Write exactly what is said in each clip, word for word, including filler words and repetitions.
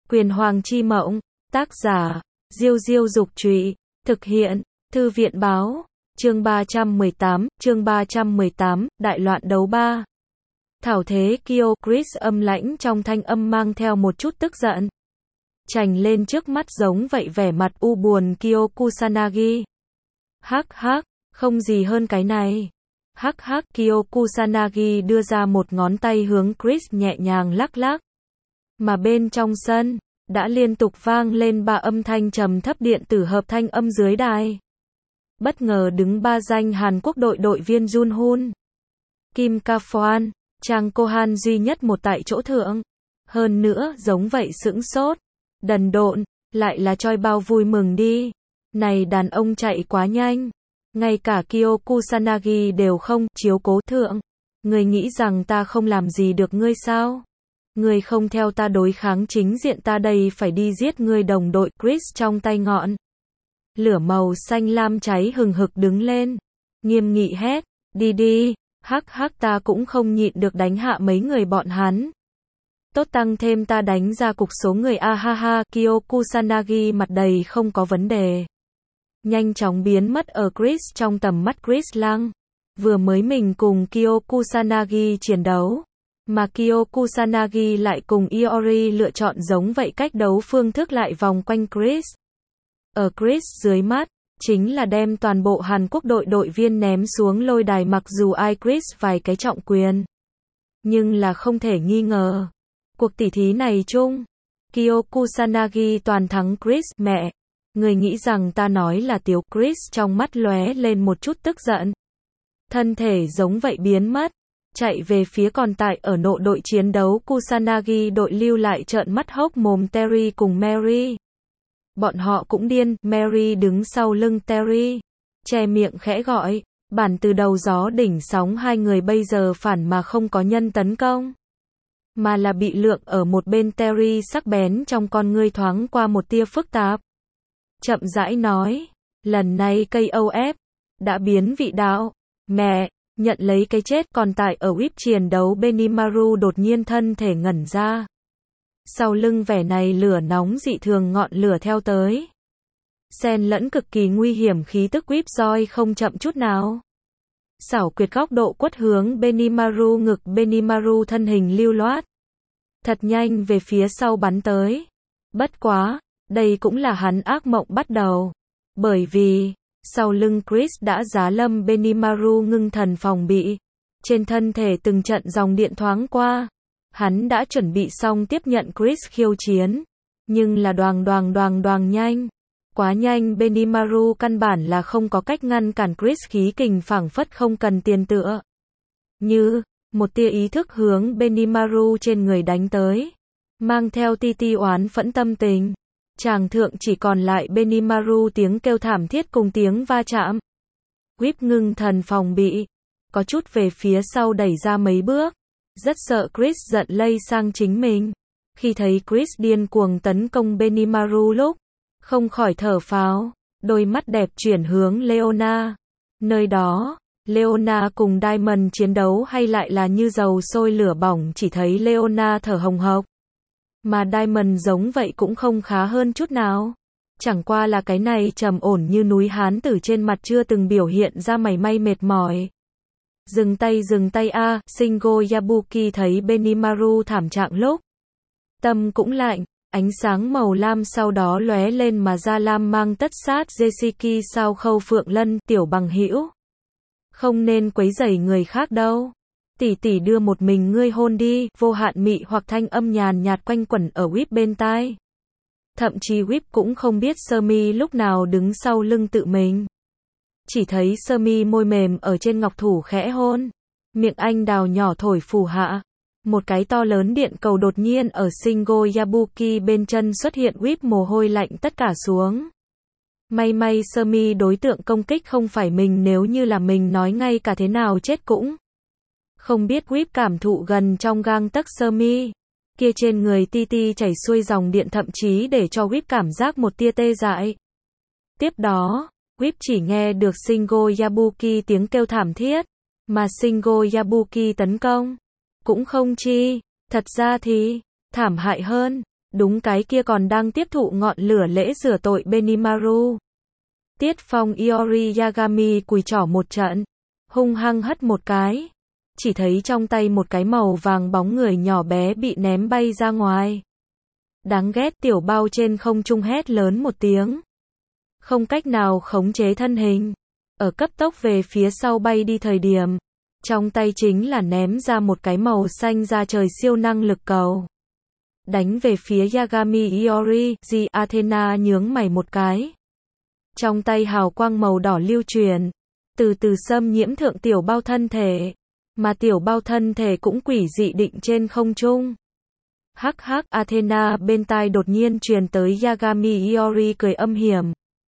Quyền Hoàng chi mộng, tác giả, Diêu Diêu Dục Trụy, thực hiện, Thư viện Báo, chương ba trăm mười tám, chương ba trăm mười tám, Đại loạn đấu ba. Thảo thế Kyo, Chris âm lãnh trong thanh âm mang theo một chút tức giận. Chành lên trước mắt giống vậy vẻ mặt u buồn Kyo Kusanagi. Hắc hắc, không gì hơn cái này. Hắc hắc, Kyo Kusanagi đưa ra một ngón tay hướng Chris nhẹ nhàng lắc lắc. Mà bên trong sân, đã liên tục vang lên ba âm thanh trầm thấp điện tử hợp thanh âm dưới đài. Bất ngờ đứng ba danh Hàn Quốc đội đội viên Junhoon, Kim Ka-phoan, Chang Ko-han duy nhất một tại chỗ thượng. Hơn nữa, giống vậy sững sốt, đần độn, lại là Choi Bao vui mừng đi. Này đàn ông chạy quá nhanh. Ngay cả Kyo Kusanagi đều không chiếu cố thượng. Người nghĩ rằng ta không làm gì được ngươi sao? Ngươi không theo ta đối kháng chính diện ta đây phải đi giết ngươi đồng đội. Chris trong tay ngọn lửa màu xanh lam cháy hừng hực đứng lên. Nghiêm nghị hét, đi đi, hắc hắc ta cũng không nhịn được đánh hạ mấy người bọn hắn. Tốt tăng thêm ta đánh ra cục số người a ha ha. Kyo Kusanagi mặt đầy không có vấn đề. Nhanh chóng biến mất ở Chris trong tầm mắt. Chris Lang vừa mới mình cùng Kyo Kusanagi chiến đấu, mà Kyo Kusanagi lại cùng Iori lựa chọn giống vậy cách đấu phương thức lại vòng quanh Chris. Ở Chris dưới mắt, chính là đem toàn bộ Hàn Quốc đội đội viên ném xuống lôi đài mặc dù ai Chris vài cái trọng quyền. Nhưng là không thể nghi ngờ. Cuộc tỉ thí này chung, Kyo Kusanagi toàn thắng Chris. Mẹ, người nghĩ rằng ta nói là tiếu. Chris trong mắt lóe lên một chút tức giận. Thân thể giống vậy biến mất. Chạy về phía còn tại ở nộ đội chiến đấu Kusanagi đội lưu lại trợn mắt hốc mồm Terry cùng Mary. Bọn họ cũng điên. Mary đứng sau lưng Terry, che miệng khẽ gọi. Bản từ đầu gió đỉnh sóng hai người bây giờ phản mà không có nhân tấn công, mà là bị lượng ở một bên. Terry sắc bén trong con ngươi thoáng qua một tia phức tạp. Chậm rãi nói, lần này ca o ép đã biến vị đạo. Mẹ, nhận lấy cái chết. Còn tại ở whip chiến đấu Benimaru đột nhiên thân thể ngẩn ra. Sau lưng vẻ này lửa nóng dị thường ngọn lửa theo tới. Xen lẫn cực kỳ nguy hiểm khí tức whip roi không chậm chút nào. Xảo quyệt góc độ quất hướng Benimaru ngực. Benimaru thân hình lưu loát, thật nhanh về phía sau bắn tới. Bất quá, đây cũng là hắn ác mộng bắt đầu. Bởi vì, sau lưng Chris đã giá lâm. Benimaru ngưng thần phòng bị. Trên thân thể từng trận dòng điện thoáng qua. Hắn đã chuẩn bị xong tiếp nhận Chris khiêu chiến. Nhưng là đoàng đoàng đoàng đoàng nhanh. Quá nhanh. Benimaru căn bản là không có cách ngăn cản Chris khí kình phảng phất không cần tiền tựa. Như, một tia ý thức hướng Benimaru trên người đánh tới. Mang theo ti ti oán phẫn tâm tình. Tràng thượng chỉ còn lại Benimaru tiếng kêu thảm thiết cùng tiếng va chạm. Whip ngưng thần phòng bị. Có chút về phía sau đẩy ra mấy bước. Rất sợ Chris giận lây sang chính mình. Khi thấy Chris điên cuồng tấn công Benimaru lúc, không khỏi thở phào. Đôi mắt đẹp chuyển hướng Leona. Nơi đó, Leona cùng Diamond chiến đấu hay lại là như dầu sôi lửa bỏng. Chỉ thấy Leona thở hồng hộc, mà Diamond giống vậy cũng không khá hơn chút nào. Chẳng qua là cái này trầm ổn như núi hán tử trên mặt chưa từng biểu hiện ra mảy may mệt mỏi. Dừng tay dừng tay a. À, Shingo Yabuki thấy Benimaru thảm trạng lúc, tâm cũng lạnh. Ánh sáng màu lam sau đó lóe lên mà ra lam mang tất sát. Jesiki sao Khâu Phượng Lân, tiểu bằng hữu, không nên quấy rầy người khác đâu. Tỷ tỷ đưa một mình ngươi hôn đi. Vô hạn mị hoặc thanh âm nhàn nhạt quanh quẩn ở Whip bên tai. Thậm chí Whip cũng không biết sơ mi lúc nào đứng sau lưng tự mình. Chỉ thấy sơ mi môi mềm ở trên ngọc thủ khẽ hôn. Miệng anh đào nhỏ thổi phù hạ. Một cái to lớn điện cầu đột nhiên ở Shingo Yabuki bên chân xuất hiện. Whip mồ hôi lạnh tất cả xuống. May may sơ mi đối tượng công kích không phải mình, nếu như là mình nói ngay cả thế nào chết cũng không biết. Whip cảm thụ gần trong gang tấc sơ mi kia trên người ti ti chảy xuôi dòng điện, thậm chí để cho Whip cảm giác một tia tê dại. Tiếp đó, Whip chỉ nghe được Shingo Yabuki tiếng kêu thảm thiết, mà Shingo Yabuki tấn công cũng không chi, thật ra thì thảm hại hơn. Đúng cái kia còn đang tiếp thụ ngọn lửa lễ rửa tội Benimaru. Tiết Phong Iori Yagami cùi trỏ một trận, hung hăng hất một cái. Chỉ thấy trong tay một cái màu vàng bóng người nhỏ bé bị ném bay ra ngoài. Đáng ghét, tiểu bao trên không trung hét lớn một tiếng. Không cách nào khống chế thân hình. Ở cấp tốc về phía sau bay đi thời điểm. Trong tay chính là ném ra một cái màu xanh ra trời siêu năng lực cầu. Đánh về phía Yagami Iori, Di Athena nhướng mày một cái. Trong tay hào quang màu đỏ lưu truyền. Từ từ xâm nhiễm thượng tiểu bao thân thể. Mà tiểu bao thân thể cũng quỷ dị định trên không trung. Hắc hắc, Athena bên tai đột nhiên truyền tới Yagami Iori cười âm hiểm.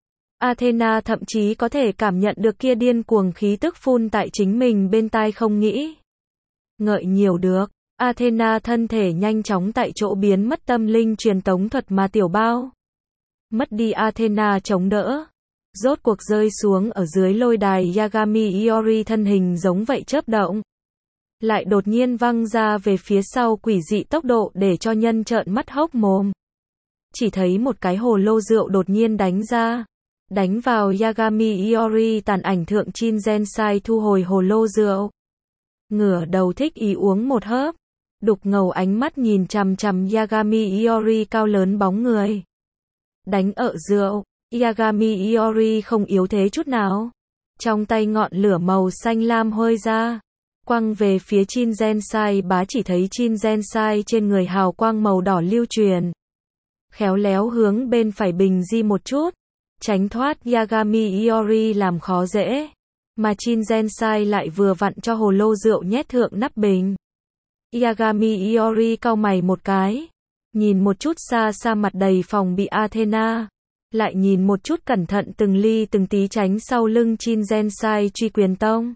Athena thậm chí có thể cảm nhận được kia điên cuồng khí tức phun tại chính mình bên tai, không nghĩ ngợi nhiều được. Athena thân thể nhanh chóng tại chỗ biến mất tâm linh truyền tống thuật mà tiểu bao. Mất đi Athena chống đỡ. Rốt cuộc rơi xuống ở dưới lôi đài, Yagami Iori thân hình giống vậy chớp động. Lại đột nhiên văng ra về phía sau quỷ dị tốc độ để cho nhân trợn mắt hốc mồm. Chỉ thấy một cái hồ lô rượu đột nhiên đánh ra. Đánh vào Yagami Iori, tàn ảnh thượng Chin Gensai thu hồi hồ lô rượu. Ngửa đầu thích ý uống một hớp. Đục ngầu ánh mắt nhìn chằm chằm Yagami Iori cao lớn bóng người. Đánh ợ rượu, Yagami Iori không yếu thế chút nào. Trong tay ngọn lửa màu xanh lam hơi ra. Quăng về phía Chin Gensai, bá chỉ thấy Chin Gensai trên người hào quang màu đỏ lưu truyền. Khéo léo hướng bên phải bình di một chút. Tránh thoát Yagami Iori làm khó dễ. Mà Chin Gensai lại vừa vặn cho hồ lô rượu nhét thượng nắp bình. Yagami Iori cau mày một cái. Nhìn một chút xa xa mặt đầy phòng bị Athena. Lại nhìn một chút cẩn thận từng ly từng tí tránh sau lưng Chin Gensai truy quyền tông.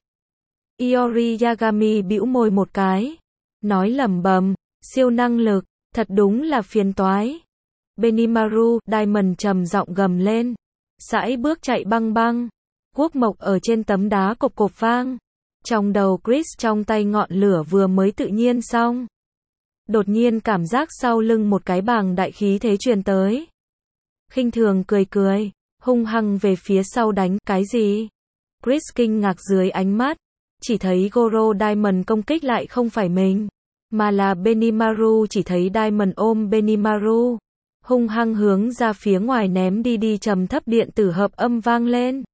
Iori Yagami bĩu môi một cái. Nói lẩm bẩm, siêu năng lực, thật đúng là phiền toái. Benimaru, Diamond trầm giọng gầm lên. Sải bước chạy băng băng. Quốc mộc ở trên tấm đá cộp cộp vang. Trong đầu Chris trong tay ngọn lửa vừa mới tự nhiên xong. Đột nhiên cảm giác sau lưng một cái bàng đại khí thế truyền tới. Khinh thường cười cười, hung hăng về phía sau đánh, cái gì? Chris kinh ngạc dưới ánh mắt. Chỉ thấy Goro Diamond công kích lại không phải mình. Mà là Benimaru, chỉ thấy Diamond ôm Benimaru. Hung hăng hướng ra phía ngoài ném đi đi, trầm thấp điện tử hợp âm vang lên.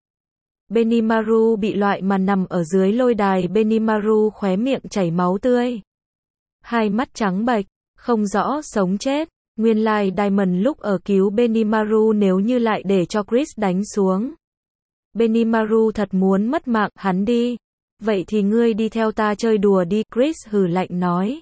Benimaru bị loại mà nằm ở dưới lôi đài, Benimaru khóe miệng chảy máu tươi. Hai mắt trắng bệch, không rõ sống chết. Nguyên lai like Diamond lúc ở cứu Benimaru, nếu như lại để cho Chris đánh xuống. Benimaru thật muốn mất mạng hắn đi. Vậy thì ngươi đi theo ta chơi đùa đi, Chris hừ lạnh nói.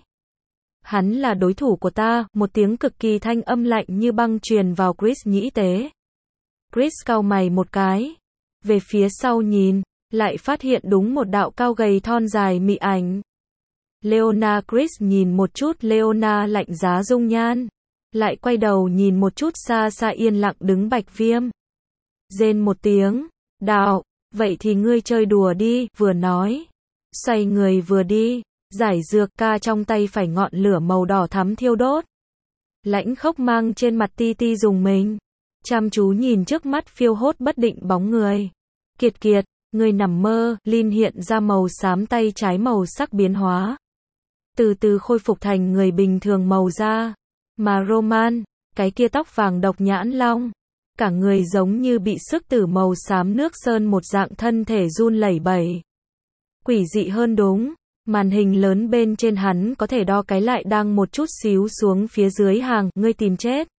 Hắn là đối thủ của ta, một tiếng cực kỳ thanh âm lạnh như băng truyền vào Chris nhĩ tế. Chris cau mày một cái. Về phía sau nhìn, lại phát hiện đúng một đạo cao gầy thon dài mị ảnh. Leona. Chris nhìn một chút Leona lạnh giá dung nhan. Lại quay đầu nhìn một chút xa xa yên lặng đứng Bạch Viêm. Rên một tiếng, đạo, vậy thì ngươi chơi đùa đi, vừa nói. Xoay người vừa đi, giải dược ca trong tay phải ngọn lửa màu đỏ thắm thiêu đốt. Lãnh Khốc mang trên mặt ti ti dùng mình. Chăm chú nhìn trước mắt phiêu hốt bất định bóng người. Kiệt kiệt, người nằm mơ, Lin hiện ra màu xám, tay trái màu sắc biến hóa. Từ từ khôi phục thành người bình thường màu da. Mà Roman, cái kia tóc vàng độc nhãn long. Cả người giống như bị sức tử màu xám nước sơn một dạng, thân thể run lẩy bẩy. Quỷ dị hơn đúng. Màn hình lớn bên trên hắn có thể đo cái lại đang một chút xíu xuống phía dưới hàng, ngươi tìm chết.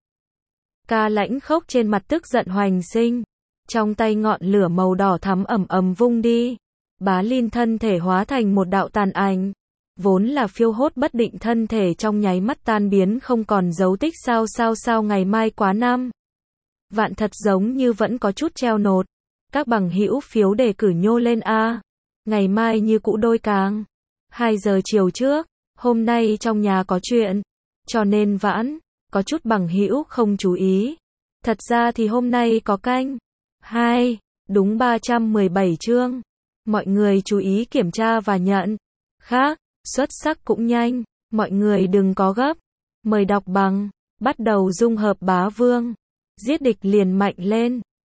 Ca Lãnh Khốc trên mặt tức giận hoành sinh. Trong tay ngọn lửa màu đỏ thắm ầm ầm vung đi. Bá Lin thân thể hóa thành một đạo tàn ảnh. Vốn là phiêu hốt bất định thân thể trong nháy mắt tan biến không còn dấu tích. Sao sao sao ngày mai quá năm vạn thật giống như vẫn có chút treo nột. Các bằng hữu phiếu đề cử nhô lên a. Ngày mai như cũ đôi càng. hai giờ chiều trước, hôm nay trong nhà có chuyện, cho nên vãn, có chút bằng hữu không chú ý. Thật ra thì hôm nay có canh. hai, đúng ba trăm mười bảy chương. Mọi người chú ý kiểm tra và nhận. Khác, xuất sắc cũng nhanh, mọi người đừng có gấp. Mời đọc bằng bắt đầu dung hợp bá vương. Giết địch liền mạnh lên.